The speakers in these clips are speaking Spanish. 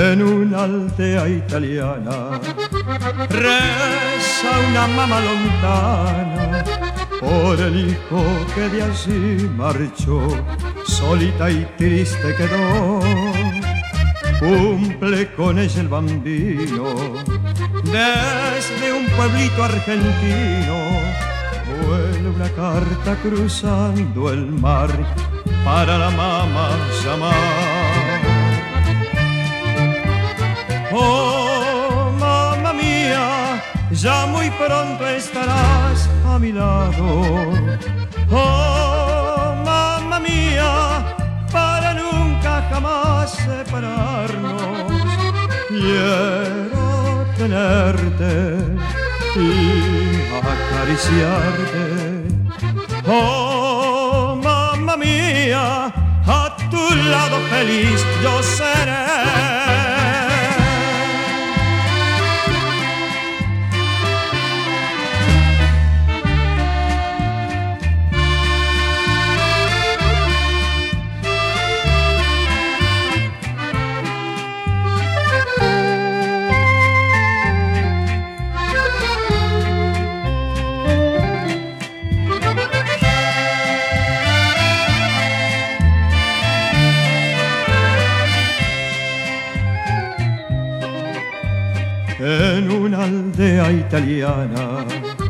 En una aldea italiana reza una mamá lontana por el hijo que de allí marchó, solita y triste quedó. Cumple con ella el bambino desde un pueblito argentino. Vuela una carta cruzando el mar para la mamá llamar. Oh, mamá mía, ya muy pronto estarás a mi lado. Oh, mamá mía, para nunca jamás separarnos. Quiero tenerte y acariciarte. Oh, mamá mía, a tu lado feliz yo seré. En una aldea italiana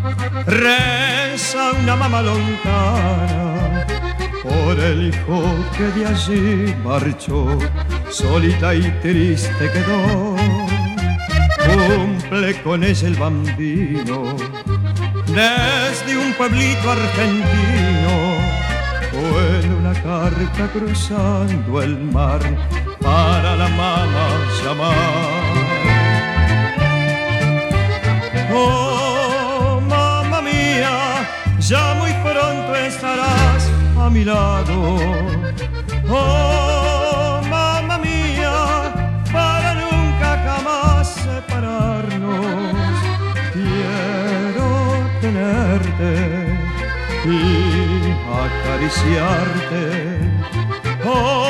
reza una mamá lontana por el hijo que de allí marchó, solita y triste quedó. Cumple con ella el bambino desde un pueblito argentino. Vuela una carta cruzando el mar para la mamá llamar. Oh, mamá mía, ya muy pronto estarás a mi lado. Oh, mamá mía, para nunca jamás separarnos. Quiero tenerte y acariciarte. Oh,